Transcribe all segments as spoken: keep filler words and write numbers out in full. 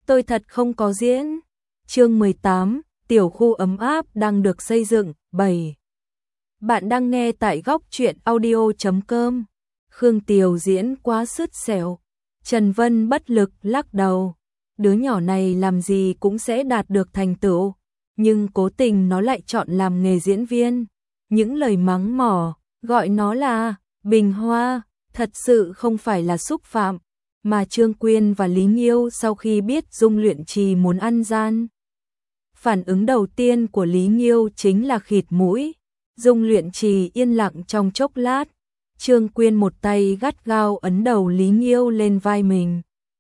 tôi thật không có diễn. Chương mười tám, tiểu khu ấm áp đang được xây dựng. bảy. Bạn đang nghe tại góc truyện audio chấm com. Khương Tiều diễn quá sứt sẹo. Trần Vân bất lực lắc đầu. Đứa nhỏ này làm gì cũng sẽ đạt được thành tựu, nhưng cố tình nó lại chọn làm nghề diễn viên. Những lời mắng mỏ, gọi nó là bình hoa, thật sự không phải là xúc phạm, mà Trương Quyên và Lý Nghiêu sau khi biết Dung Luyện Trì muốn ăn gian. Phản ứng đầu tiên của Lý Nghiêu chính là khịt mũi. Dung Luyện Trì yên lặng trong chốc lát, Trương Quyên một tay gắt gao ấn đầu Lý Nghiêu lên vai mình.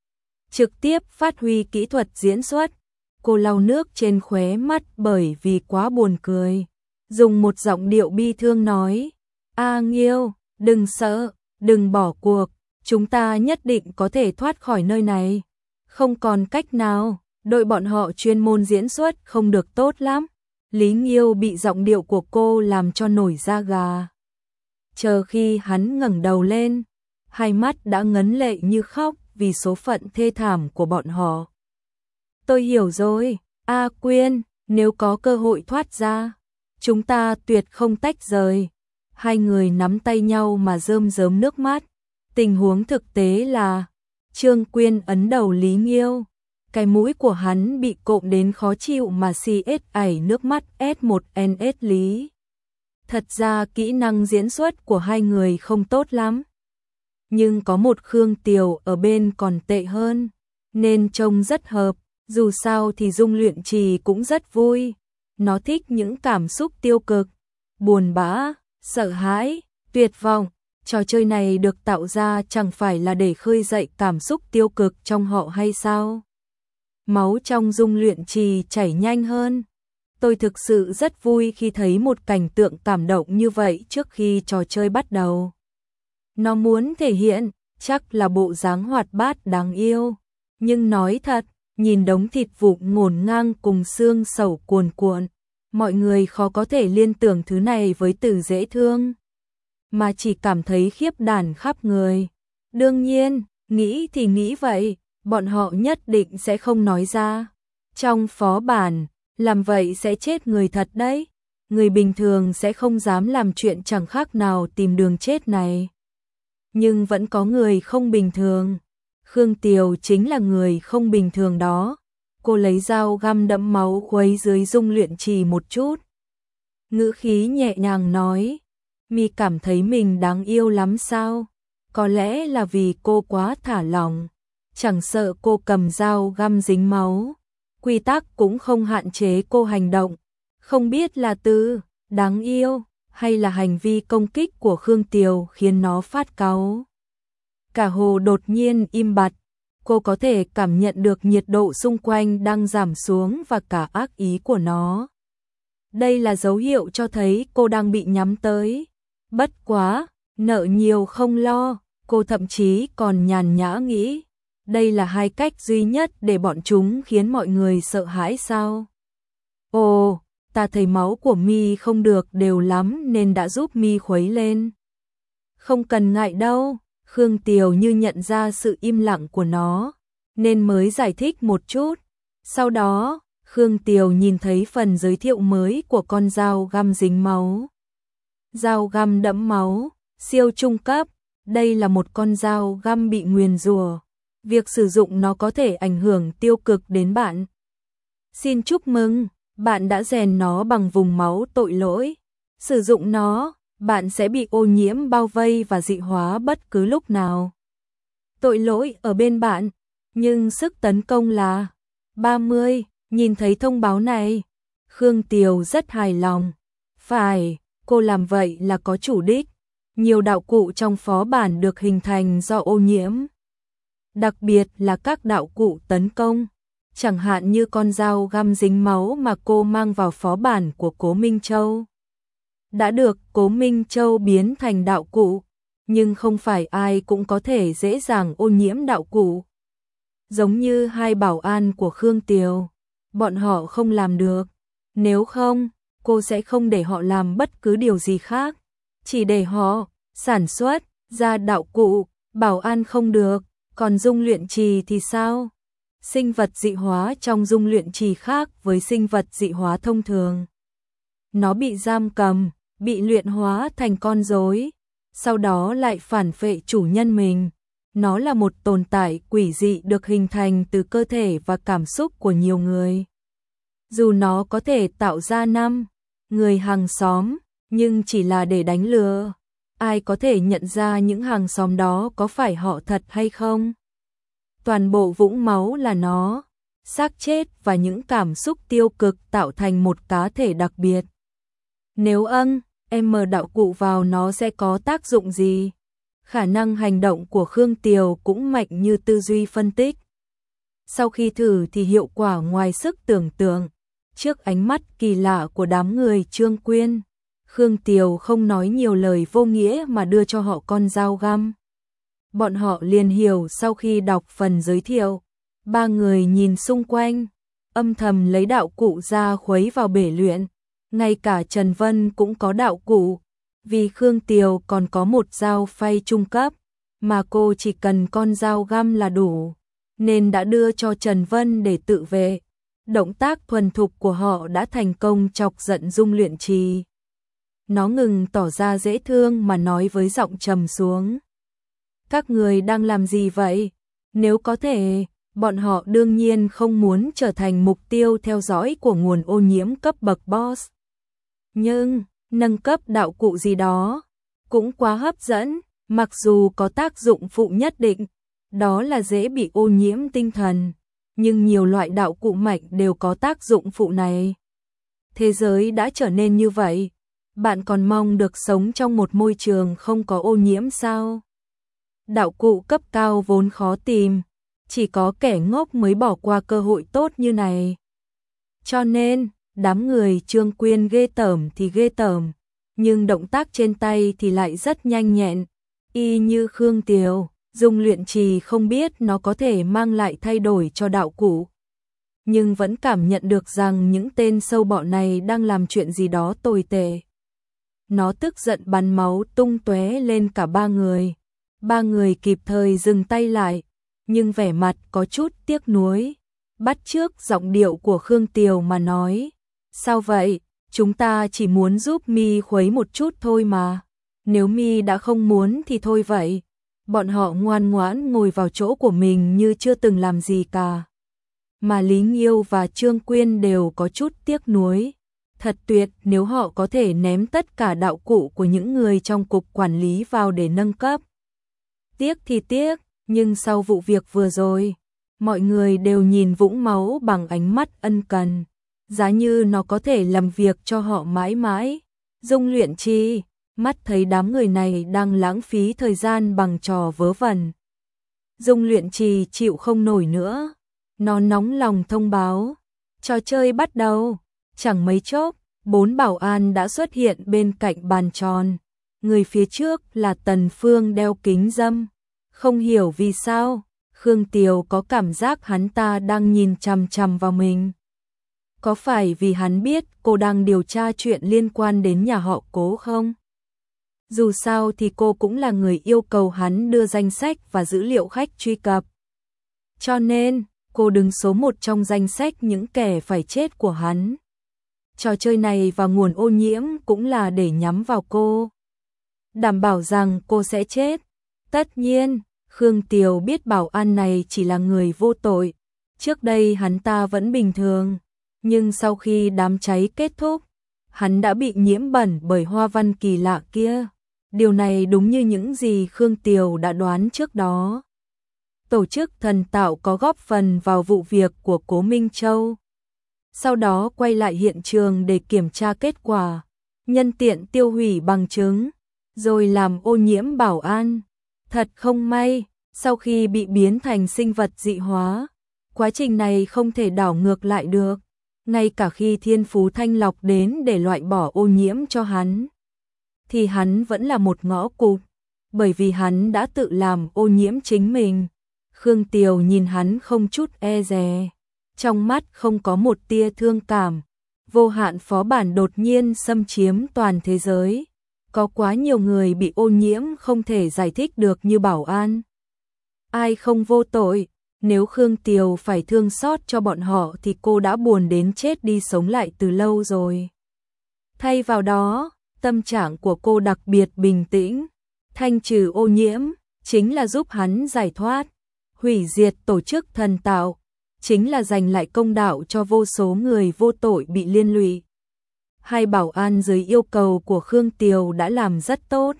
Trực tiếp phát huy kỹ thuật diễn xuất, cô lau nước trên khóe mắt bởi vì quá buồn cười. Dùng một giọng điệu bi thương nói, A Nghiêu, đừng sợ, đừng bỏ cuộc, chúng ta nhất định có thể thoát khỏi nơi này. Không còn cách nào, đội bọn họ chuyên môn diễn xuất không được tốt lắm. Lý Nghiêu bị giọng điệu của cô làm cho nổi da gà. Chờ khi hắn ngẩng đầu lên, hai mắt đã ngấn lệ như khóc vì số phận thê thảm của bọn họ. Tôi hiểu rồi, A Quyên, nếu có cơ hội thoát ra, chúng ta tuyệt không tách rời. Hai người nắm tay nhau mà rơm rớm nước mắt. Tình huống thực tế là, Trương Quyên ấn đầu Lý Nghiêu, cái mũi của hắn bị cộm đến khó chịu mà xì ết ảy nước mắt S một N S Lý. Thật ra kỹ năng diễn xuất của hai người không tốt lắm, nhưng có một Khương Tiều ở bên còn tệ hơn, nên trông rất hợp. Dù sao thì Dung Luyện Trì cũng rất vui. Nó thích những cảm xúc tiêu cực, buồn bã, sợ hãi, tuyệt vọng. Trò chơi này được tạo ra chẳng phải là để khơi dậy cảm xúc tiêu cực trong họ hay sao? Máu trong Dung Luyện Trì chảy nhanh hơn. Tôi thực sự rất vui khi thấy một cảnh tượng cảm động như vậy trước khi trò chơi bắt đầu. Nó muốn thể hiện, chắc là bộ dáng hoạt bát đáng yêu. Nhưng nói thật, nhìn đống thịt vụn ngổn ngang cùng xương sầu cuồn cuộn, mọi người khó có thể liên tưởng thứ này với từ dễ thương, mà chỉ cảm thấy khiếp đảm khắp người. Đương nhiên, nghĩ thì nghĩ vậy, bọn họ nhất định sẽ không nói ra. Trong phó bản, làm vậy sẽ chết người thật đấy. Người bình thường sẽ không dám làm chuyện chẳng khác nào tìm đường chết này. Nhưng vẫn có người không bình thường. Khương Tiều chính là người không bình thường đó. Cô lấy dao găm đẫm máu khuấy dưới Dung Luyện Trì một chút. Ngữ khí nhẹ nhàng nói, mi cảm thấy mình đáng yêu lắm sao? Có lẽ là vì cô quá thả lỏng, chẳng sợ cô cầm dao găm dính máu. Quy tắc cũng không hạn chế cô hành động. Không biết là từ đáng yêu hay là hành vi công kích của Khương Tiều khiến nó phát cáu. Cả hồ đột nhiên im bặt, cô có thể cảm nhận được nhiệt độ xung quanh đang giảm xuống và cả ác ý của nó. Đây là dấu hiệu cho thấy cô đang bị nhắm tới. Bất quá, nợ nhiều không lo, cô thậm chí còn nhàn nhã nghĩ, đây là hai cách duy nhất để bọn chúng khiến mọi người sợ hãi sao? Ồ, ta thấy máu của mi không được đều lắm nên đã giúp mi khuấy lên. Không cần ngại đâu. Khương Tiều như nhận ra sự im lặng của nó, nên mới giải thích một chút. Sau đó, Khương Tiều nhìn thấy phần giới thiệu mới của con dao găm dính máu. Dao găm đẫm máu, siêu trung cấp, đây là một con dao găm bị nguyền rủa. Việc sử dụng nó có thể ảnh hưởng tiêu cực đến bạn. Xin chúc mừng, bạn đã rèn nó bằng vùng máu tội lỗi. Sử dụng nó, bạn sẽ bị ô nhiễm bao vây và dị hóa bất cứ lúc nào. Tội lỗi ở bên bạn, nhưng sức tấn công là ba mươi. Nhìn thấy thông báo này, Khương Tiều rất hài lòng. Phải, cô làm vậy là có chủ đích. Nhiều đạo cụ trong phó bản được hình thành do ô nhiễm. Đặc biệt là các đạo cụ tấn công. Chẳng hạn như con dao găm dính máu mà cô mang vào phó bản của Cố Minh Châu. Đã được Cố Minh Châu biến thành đạo cụ, nhưng không phải ai cũng có thể dễ dàng ô nhiễm đạo cụ. Giống như hai bảo an của Khương Tiều, bọn họ không làm được. Nếu không, cô sẽ không để họ làm bất cứ điều gì khác, chỉ để họ sản xuất ra đạo cụ. Bảo an không được, còn Dung Luyện Trì thì sao? Sinh vật dị hóa trong dung luyện trì khác với sinh vật dị hóa thông thường. Nó bị giam cầm, bị luyện hóa thành con rối, sau đó lại phản phệ chủ nhân mình. Nó là một tồn tại quỷ dị được hình thành từ cơ thể và cảm xúc của nhiều người. Dù nó có thể tạo ra năm người hàng xóm, nhưng chỉ là để đánh lừa. Ai có thể nhận ra những hàng xóm đó có phải họ thật hay không? Toàn bộ vũng máu là nó, xác chết và những cảm xúc tiêu cực tạo thành một cá thể đặc biệt. Nếu ân, em mở đạo cụ vào nó sẽ có tác dụng gì? Khả năng hành động của Khương Tiều cũng mạnh như tư duy phân tích. Sau khi thử thì hiệu quả ngoài sức tưởng tượng. Trước ánh mắt kỳ lạ của đám người Trương Quyên, Khương Tiều không nói nhiều lời vô nghĩa mà đưa cho họ con dao găm. Bọn họ liền hiểu sau khi đọc phần giới thiệu. Ba người nhìn xung quanh, âm thầm lấy đạo cụ ra khuấy vào bể luyện. Ngay cả Trần Vân cũng có đạo cụ, vì Khương Tiều còn có một dao phay trung cấp, mà cô chỉ cần con dao găm là đủ, nên đã đưa cho Trần Vân để tự vệ. Động tác thuần thục của họ đã thành công chọc giận dung luyện trì. Nó ngừng tỏ ra dễ thương mà nói với giọng trầm xuống. Các người đang làm gì vậy? Nếu có thể, bọn họ đương nhiên không muốn trở thành mục tiêu theo dõi của nguồn ô nhiễm cấp bậc boss. Nhưng, nâng cấp đạo cụ gì đó cũng quá hấp dẫn, mặc dù có tác dụng phụ nhất định, đó là dễ bị ô nhiễm tinh thần, nhưng nhiều loại đạo cụ mạnh đều có tác dụng phụ này. Thế giới đã trở nên như vậy, bạn còn mong được sống trong một môi trường không có ô nhiễm sao? Đạo cụ cấp cao vốn khó tìm, chỉ có kẻ ngốc mới bỏ qua cơ hội tốt như này. Cho nên, đám người Trương Quyên ghê tởm thì ghê tởm, nhưng động tác trên tay thì lại rất nhanh nhẹn, y như Khương Tiều. Dung luyện trì không biết nó có thể mang lại thay đổi cho đạo cụ, nhưng vẫn cảm nhận được rằng những tên sâu bọ này đang làm chuyện gì đó tồi tệ. Nó tức giận bắn máu tung tóe lên cả ba người. Ba người kịp thời dừng tay lại, nhưng vẻ mặt có chút tiếc nuối. Bắt chước giọng điệu của Khương Tiều mà nói, sao vậy, chúng ta chỉ muốn giúp Mi khuấy một chút thôi mà. Nếu Mi đã không muốn thì thôi vậy. Bọn họ ngoan ngoãn ngồi vào chỗ của mình như chưa từng làm gì cả. Mà Lý Nghiêu và Trương Quyên đều có chút tiếc nuối. Thật tuyệt nếu họ có thể ném tất cả đạo cụ của những người trong cục quản lý vào để nâng cấp. Tiếc thì tiếc, nhưng sau vụ việc vừa rồi, mọi người đều nhìn vũng máu bằng ánh mắt ân cần. Giá như nó có thể làm việc cho họ mãi mãi. Dung luyện trì mắt thấy đám người này đang lãng phí thời gian bằng trò vớ vẩn. Dung luyện trì chịu không nổi nữa. Nó nóng lòng thông báo. Trò chơi bắt đầu. Chẳng mấy chốc, bốn bảo an đã xuất hiện bên cạnh bàn tròn. Người phía trước là Tần Phương đeo kính râm. Không hiểu vì sao, Khương Tiều có cảm giác hắn ta đang nhìn chằm chằm vào mình. Có phải vì hắn biết cô đang điều tra chuyện liên quan đến nhà họ Cố không? Dù sao thì cô cũng là người yêu cầu hắn đưa danh sách và dữ liệu khách truy cập. Cho nên, cô đứng số một trong danh sách những kẻ phải chết của hắn. Trò chơi này và nguồn ô nhiễm cũng là để nhắm vào cô. Đảm bảo rằng cô sẽ chết. Tất nhiên, Khương Tiều biết bảo an này chỉ là người vô tội. Trước đây hắn ta vẫn bình thường. Nhưng sau khi đám cháy kết thúc, hắn đã bị nhiễm bẩn bởi hoa văn kỳ lạ kia. Điều này đúng như những gì Khương Tiều đã đoán trước đó. Tổ chức thần tạo có góp phần vào vụ việc của Cố Minh Châu. Sau đó quay lại hiện trường để kiểm tra kết quả, nhân tiện tiêu hủy bằng chứng, rồi làm ô nhiễm bảo an. Thật không may, sau khi bị biến thành sinh vật dị hóa, quá trình này không thể đảo ngược lại được. Ngay cả khi Thiên Phú Thanh Lọc đến để loại bỏ ô nhiễm cho hắn, thì hắn vẫn là một ngõ cụt, bởi vì hắn đã tự làm ô nhiễm chính mình. Khương Tiều nhìn hắn không chút e dè, trong mắt không có một tia thương cảm. Vô hạn phó bản đột nhiên xâm chiếm toàn thế giới. Có quá nhiều người bị ô nhiễm không thể giải thích được như bảo an. Ai không vô tội, Nếu Khương Tiều phải thương xót cho bọn họ thì cô đã buồn đến chết đi sống lại từ lâu rồi. Thay vào đó, tâm trạng của cô đặc biệt bình tĩnh, thanh trừ ô nhiễm, chính là giúp hắn giải thoát, hủy diệt tổ chức thần tạo, chính là giành lại công đạo cho vô số người vô tội bị liên lụy. Hai bảo an dưới yêu cầu của Khương Tiều đã làm rất tốt.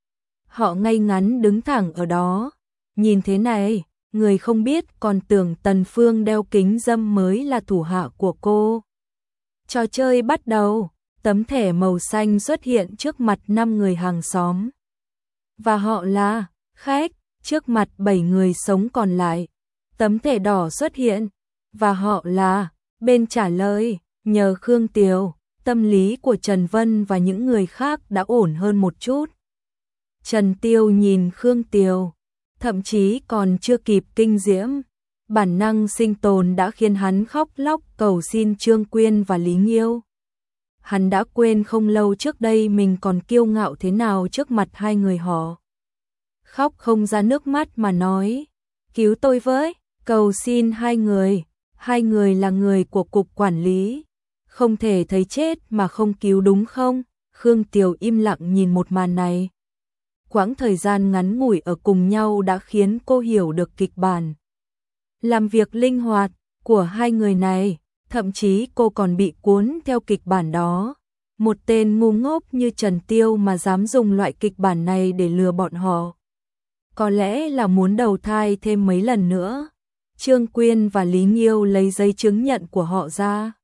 Họ ngay ngắn đứng thẳng ở đó, nhìn thế này, người không biết còn tưởng Tần Phương đeo kính râm mới là thủ hạ của cô. Trò chơi bắt đầu, tấm thẻ màu xanh xuất hiện trước mặt năm người hàng xóm. Và họ là khách, trước mặt bảy người sống còn lại. Tấm thẻ đỏ xuất hiện, và họ là bên trả lời. Nhờ Khương Tiều, tâm lý của Trần Vân và những người khác đã ổn hơn một chút. Trần Tiêu nhìn Khương Tiều, thậm chí còn chưa kịp kinh diễm, bản năng sinh tồn đã khiến hắn khóc lóc cầu xin Trương Quyên và Lý Nghiêu. Hắn đã quên không lâu trước đây mình còn kiêu ngạo thế nào trước mặt hai người họ. Khóc không ra nước mắt mà nói, cứu tôi với, cầu xin hai người, hai người là người của cục quản lý, không thể thấy chết mà không cứu đúng không? Khương Tiều im lặng nhìn một màn này. Quãng thời gian ngắn ngủi ở cùng nhau đã khiến cô hiểu được kịch bản làm việc linh hoạt của hai người này, thậm chí cô còn bị cuốn theo kịch bản đó. Một tên ngu ngốc như Trần Tiêu mà dám dùng loại kịch bản này để lừa bọn họ. Có lẽ là muốn đầu thai thêm mấy lần nữa. Trương Quyên và Lý Nghiêu lấy giấy chứng nhận của họ ra,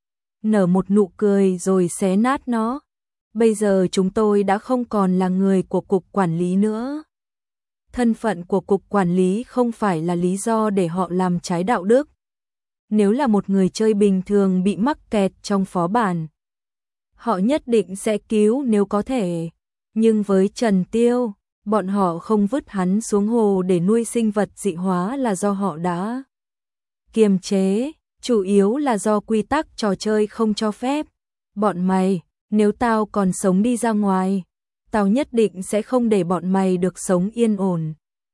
nở một nụ cười rồi xé nát nó. Bây giờ chúng tôi đã không còn là người của cục quản lý nữa. Thân phận của cục quản lý không phải là lý do để họ làm trái đạo đức. Nếu là một người chơi bình thường bị mắc kẹt trong phó bản, họ nhất định sẽ cứu nếu có thể. Nhưng với Trần Tiêu, bọn họ không vứt hắn xuống hồ để nuôi sinh vật dị hóa là do họ đã kiềm chế, chủ yếu là do quy tắc trò chơi không cho phép. Bọn mày, nếu tao còn sống đi ra ngoài, tao nhất định sẽ không để bọn mày được sống yên ổn.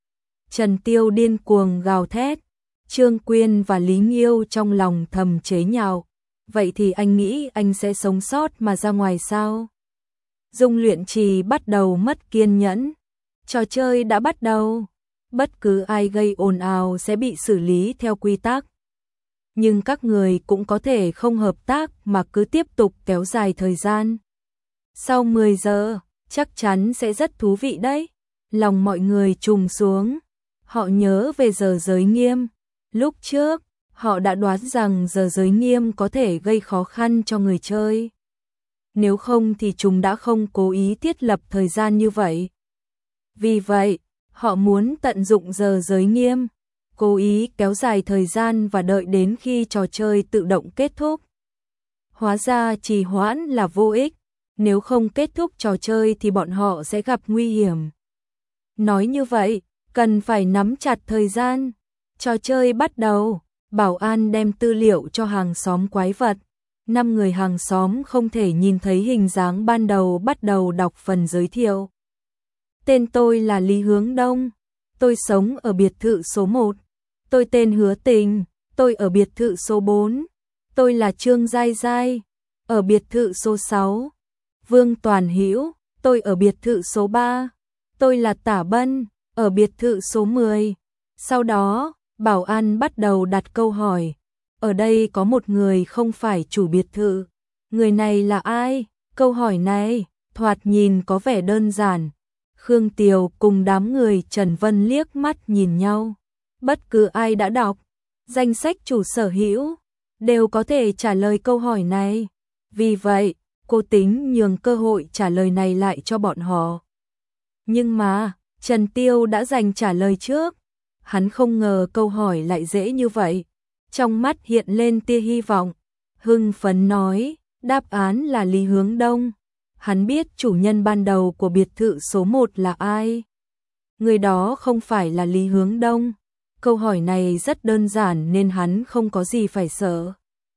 Trần Tiêu điên cuồng gào thét, Trương Quyên và Lý Nghiêu trong lòng thầm chế nhạo, vậy thì anh nghĩ anh sẽ sống sót mà ra ngoài sao? Dung Luyện Trì bắt đầu mất kiên nhẫn, trò chơi đã bắt đầu, bất cứ ai gây ồn ào sẽ bị xử lý theo quy tắc. Nhưng các người cũng có thể không hợp tác mà cứ tiếp tục kéo dài thời gian. Sau mười giờ, chắc chắn sẽ rất thú vị đấy. Lòng mọi người trùng xuống. Họ nhớ về giờ giới nghiêm. Lúc trước, họ đã đoán rằng giờ giới nghiêm có thể gây khó khăn cho người chơi. Nếu không thì chúng đã không cố ý thiết lập thời gian như vậy. Vì vậy, họ muốn tận dụng giờ giới nghiêm, cố ý kéo dài thời gian và đợi đến khi trò chơi tự động kết thúc. Hóa ra trì hoãn là vô ích, nếu không kết thúc trò chơi thì bọn họ sẽ gặp nguy hiểm. Nói như vậy, cần phải nắm chặt thời gian. Trò chơi bắt đầu, bảo an đem tư liệu cho hàng xóm quái vật. Năm người hàng xóm không thể nhìn thấy hình dáng ban đầu bắt đầu đọc phần giới thiệu. Tên tôi là Lý Hướng Đông, tôi sống ở biệt thự số một. Tôi tên Hứa Tình, tôi ở biệt thự số bốn. Tôi là Trương Giai Giai, ở biệt thự số sáu. Vương Toàn Hữu, tôi ở biệt thự số ba. Tôi là Tả Bân, ở biệt thự số mười. Sau đó, bảo an bắt đầu đặt câu hỏi. Ở đây có một người không phải chủ biệt thự. Người này là ai? Câu hỏi này, thoạt nhìn có vẻ đơn giản. Khương Tiều cùng đám người Trần Vân liếc mắt nhìn nhau. Bất cứ ai đã đọc danh sách chủ sở hữu đều có thể trả lời câu hỏi này. Vì vậy, cô tính nhường cơ hội trả lời này lại cho bọn họ. Nhưng mà, Trần Tiêu đã giành trả lời trước. Hắn không ngờ câu hỏi lại dễ như vậy. Trong mắt hiện lên tia hy vọng. Hưng phấn nói, đáp án là Lý Hướng Đông. Hắn biết chủ nhân ban đầu của biệt thự số một là ai. Người đó không phải là Lý Hướng Đông. Câu hỏi này rất đơn giản nên hắn không có gì phải sợ.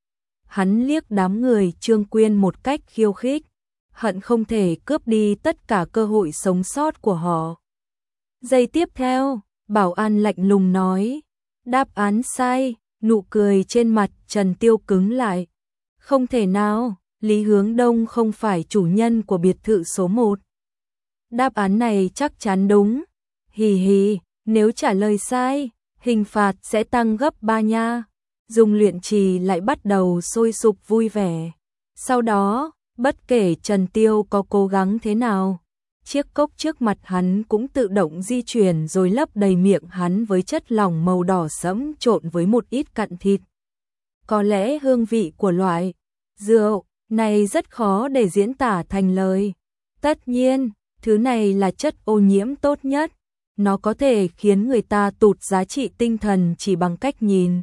Hắn liếc đám người Trương Quyên một cách khiêu khích, hận không thể cướp đi tất cả cơ hội sống sót của họ. Giây tiếp theo, bảo an lạnh lùng nói, Đáp án sai, nụ cười trên mặt Trần Tiêu cứng lại. Không thể nào, Lý Hướng Đông không phải chủ nhân của biệt thự số một. Đáp án này chắc chắn đúng. Hì hì, nếu trả lời sai, hình phạt sẽ tăng gấp ba nha. Dung Luyện Trì lại bắt đầu sôi sục vui vẻ. Sau đó, bất kể Trần Tiêu có cố gắng thế nào, chiếc cốc trước mặt hắn cũng tự động di chuyển rồi lấp đầy miệng hắn với chất lỏng màu đỏ sẫm trộn với một ít cặn thịt. Có lẽ hương vị của loại rượu này rất khó để diễn tả thành lời. Tất nhiên, thứ này là chất ô nhiễm tốt nhất. Nó có thể khiến người ta tụt giá trị tinh thần chỉ bằng cách nhìn.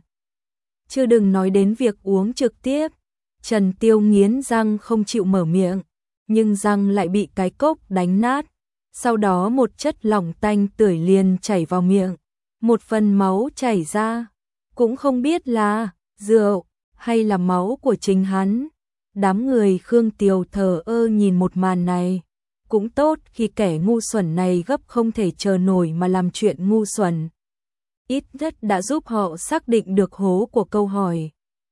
Chứ đừng nói đến việc uống trực tiếp. Trần Tiêu nghiến răng không chịu mở miệng, nhưng răng lại bị cái cốc đánh nát. Sau đó một chất lỏng tanh tưởi liền chảy vào miệng, một phần máu chảy ra, cũng không biết là rượu hay là máu của chính hắn. Đám người Khương Tiều thờ ơ nhìn một màn này. Cũng tốt khi kẻ ngu xuẩn này gấp không thể chờ nổi mà làm chuyện ngu xuẩn. Ít nhất đã giúp họ xác định được hố của câu hỏi.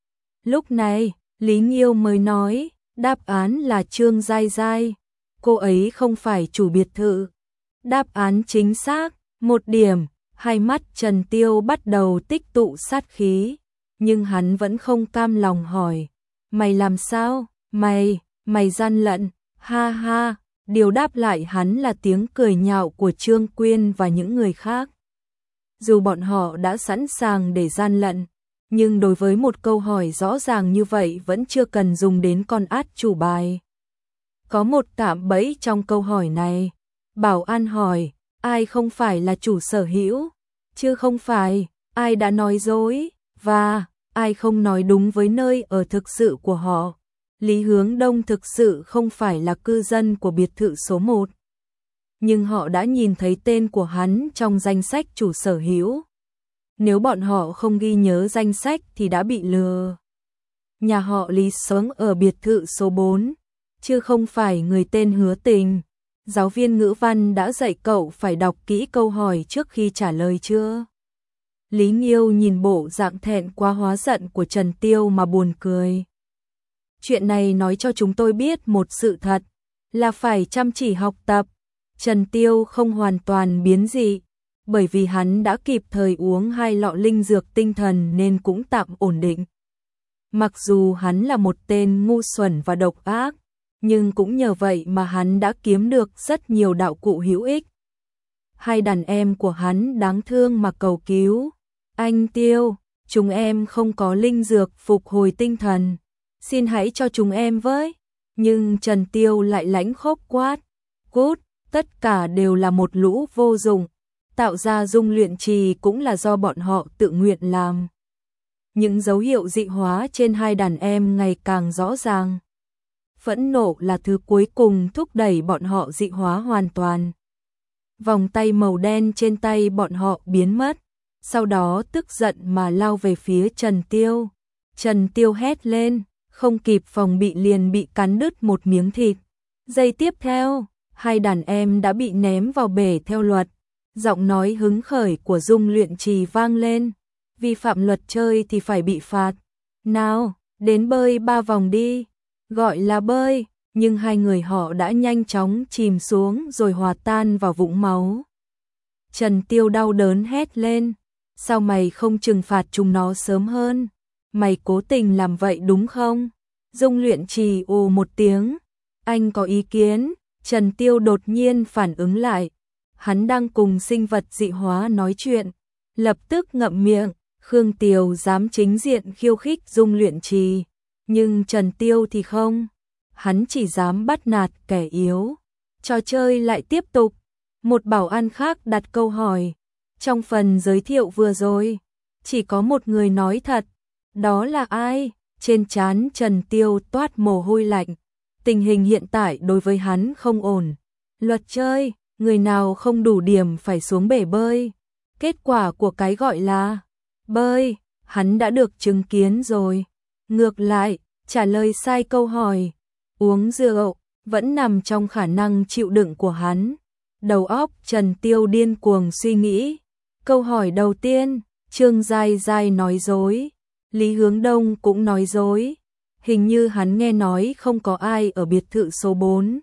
Lúc này, Lý Nghiêu mới nói, đáp án là Trương Giai Giai. Cô ấy không phải chủ biệt thự. Đáp án chính xác, một điểm. Hai mắt Trần Tiêu bắt đầu tích tụ sát khí. Nhưng hắn vẫn không cam lòng hỏi. Mày làm sao? Mày, mày gian lận, ha ha. Điều đáp lại hắn là tiếng cười nhạo của Trương Quyên và những người khác. Dù bọn họ đã sẵn sàng để gian lận, nhưng đối với một câu hỏi rõ ràng như vậy vẫn chưa cần dùng đến con át chủ bài. Có một cạm bẫy trong câu hỏi này. Bảo an hỏi, ai không phải là chủ sở hữu? Chứ không phải, ai đã nói dối, và ai không nói đúng với nơi ở thực sự của họ. Lý Hướng Đông thực sự không phải là cư dân của biệt thự số một. Nhưng họ đã nhìn thấy tên của hắn trong danh sách chủ sở hữu. Nếu bọn họ không ghi nhớ danh sách thì đã bị lừa. Nhà họ Lý sống ở biệt thự số bốn, chứ không phải người tên Hứa Tình. Giáo viên ngữ văn đã dạy cậu phải đọc kỹ câu hỏi trước khi trả lời chưa? Lý Nghiêu nhìn bộ dạng thẹn quá hóa giận của Trần Tiêu mà buồn cười. Chuyện này nói cho chúng tôi biết một sự thật, là phải chăm chỉ học tập. Trần Tiêu không hoàn toàn biến dị, bởi vì hắn đã kịp thời uống hai lọ linh dược tinh thần nên cũng tạm ổn định. Mặc dù hắn là một tên ngu xuẩn và độc ác, nhưng cũng nhờ vậy mà hắn đã kiếm được rất nhiều đạo cụ hữu ích. Hai đàn em của hắn đáng thương mà cầu cứu. Anh Tiêu, chúng em không có linh dược phục hồi tinh thần. Xin hãy cho chúng em với. Nhưng Trần Tiêu lại lãnh khốc quát. Cút, tất cả đều là một lũ vô dụng. Tạo ra Dung Luyện Trì cũng là do bọn họ tự nguyện làm. Những dấu hiệu dị hóa trên hai đàn em ngày càng rõ ràng. Phẫn nộ là thứ cuối cùng thúc đẩy bọn họ dị hóa hoàn toàn. Vòng tay màu đen trên tay bọn họ biến mất. Sau đó tức giận mà lao về phía Trần Tiêu. Trần Tiêu hét lên, không kịp phòng bị liền bị cắn đứt một miếng thịt. Giây tiếp theo, hai đàn em đã bị ném vào bể theo luật. Giọng nói hứng khởi của Dung Luyện Trì vang lên. Vi phạm luật chơi thì phải bị phạt. Nào, đến bơi ba vòng đi. Gọi là bơi, nhưng hai người họ đã nhanh chóng chìm xuống rồi hòa tan vào vũng máu. Trần Tiêu đau đớn hét lên. Sao mày không trừng phạt chúng nó sớm hơn? Mày cố tình làm vậy đúng không? Dung Luyện Trì ồ một tiếng. Anh có ý kiến. Trần Tiêu đột nhiên phản ứng lại. Hắn đang cùng sinh vật dị hóa nói chuyện. Lập tức ngậm miệng. Khương Tiều dám chính diện khiêu khích Dung Luyện Trì. Nhưng Trần Tiêu thì không. Hắn chỉ dám bắt nạt kẻ yếu. Trò chơi lại tiếp tục. Một bảo an khác đặt câu hỏi. Trong phần giới thiệu vừa rồi, chỉ có một người nói thật. Đó là ai? Trên trán Trần Tiêu toát mồ hôi lạnh. Tình hình hiện tại đối với hắn không ổn. Luật chơi, người nào không đủ điểm phải xuống bể bơi. Kết quả của cái gọi là bơi, hắn đã được chứng kiến rồi. Ngược lại, trả lời sai câu hỏi, uống rượu, vẫn nằm trong khả năng chịu đựng của hắn. Đầu óc Trần Tiêu điên cuồng suy nghĩ. Câu hỏi đầu tiên, Trương Giai Giai nói dối, Lý Hướng Đông cũng nói dối, hình như hắn nghe nói không có ai ở biệt thự số bốn,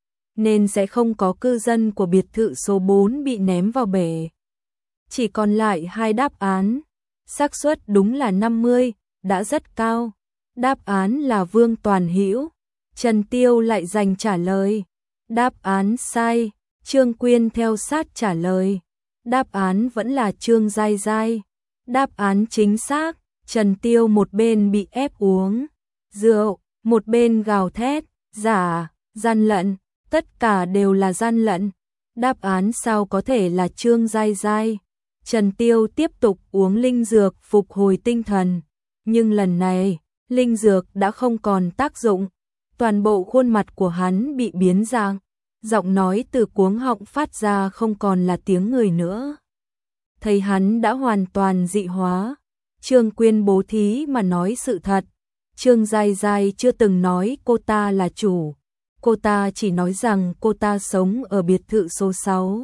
nên sẽ không có cư dân của biệt thự số bốn bị ném vào bể. Chỉ còn lại hai đáp án, xác suất đúng là năm mươi, đã rất cao. Đáp án là Vương Toàn Hữu, Trần Tiêu lại giành trả lời. Đáp án sai, Trương Quyên theo sát trả lời. Đáp án vẫn là Trương Giai Giai. Đáp án chính xác, Trần Tiêu một bên bị ép uống rượu, một bên gào thét, giả, gian lận, tất cả đều là gian lận. Đáp án sao có thể là Trương Giai Giai? Trần Tiêu tiếp tục uống linh dược phục hồi tinh thần, nhưng lần này, linh dược đã không còn tác dụng, toàn bộ khuôn mặt của hắn bị biến dạng, giọng nói từ cuống họng phát ra không còn là tiếng người nữa. Thấy hắn đã hoàn toàn dị hóa, Trương Quyên bố thí mà nói sự thật, Trương Giai Giai chưa từng nói cô ta là chủ, cô ta chỉ nói rằng cô ta sống ở biệt thự số sáu.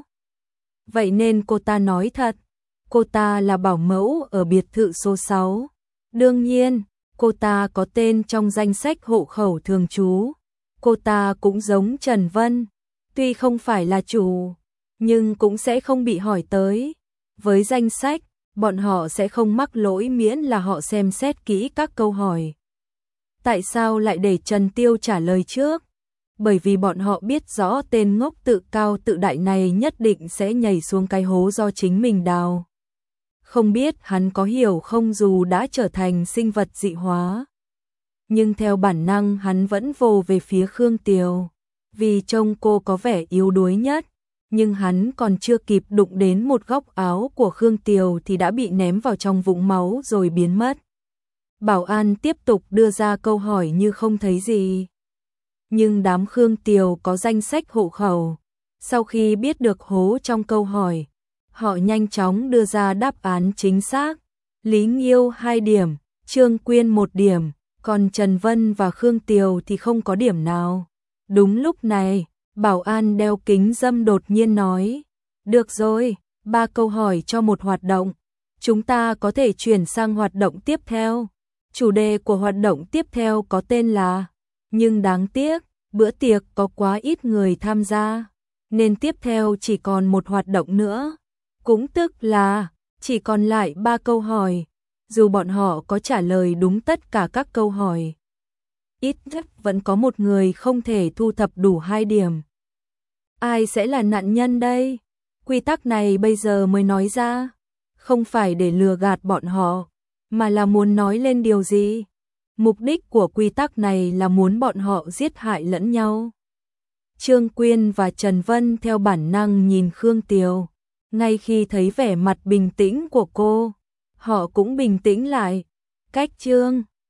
Vậy nên cô ta nói thật, cô ta là bảo mẫu ở biệt thự số sáu. Đương nhiên, cô ta có tên trong danh sách hộ khẩu thường trú. Cô ta cũng giống Trần Vân, tuy không phải là chủ, nhưng cũng sẽ không bị hỏi tới. Với danh sách, bọn họ sẽ không mắc lỗi miễn là họ xem xét kỹ các câu hỏi. Tại sao lại để Trần Tiêu trả lời trước? Bởi vì bọn họ biết rõ tên ngốc tự cao tự đại này nhất định sẽ nhảy xuống cái hố do chính mình đào. Không biết hắn có hiểu không, dù đã trở thành sinh vật dị hóa, nhưng theo bản năng hắn vẫn vồ về phía Khương Tiều, vì trông cô có vẻ yếu đuối nhất, nhưng hắn còn chưa kịp đụng đến một góc áo của Khương Tiều thì đã bị ném vào trong vũng máu rồi biến mất. Bảo an tiếp tục đưa ra câu hỏi như không thấy gì. Nhưng đám Khương Tiều có danh sách hộ khẩu, sau khi biết được hố trong câu hỏi, họ nhanh chóng đưa ra đáp án chính xác. Lý Nghiêu hai điểm, Trương Quyên một điểm, còn Trần Vân và Khương Tiều thì không có điểm nào. Đúng lúc này, bảo an đeo kính râm đột nhiên nói, được rồi, ba câu hỏi cho một hoạt động, chúng ta có thể chuyển sang hoạt động tiếp theo. Chủ đề của hoạt động tiếp theo có tên là, nhưng đáng tiếc, bữa tiệc có quá ít người tham gia, nên tiếp theo chỉ còn một hoạt động nữa, cũng tức là chỉ còn lại ba câu hỏi. Dù bọn họ có trả lời đúng tất cả các câu hỏi, ít nhất vẫn có một người không thể thu thập đủ hai điểm. Ai sẽ là nạn nhân đây? Quy tắc này bây giờ mới nói ra, không phải để lừa gạt bọn họ, mà là muốn nói lên điều gì? Mục đích của quy tắc này là muốn bọn họ giết hại lẫn nhau. Trương Quyên và Trần Vân theo bản năng nhìn Khương Tiều, ngay khi thấy vẻ mặt bình tĩnh của cô, họ cũng bình tĩnh lại. Cách Trương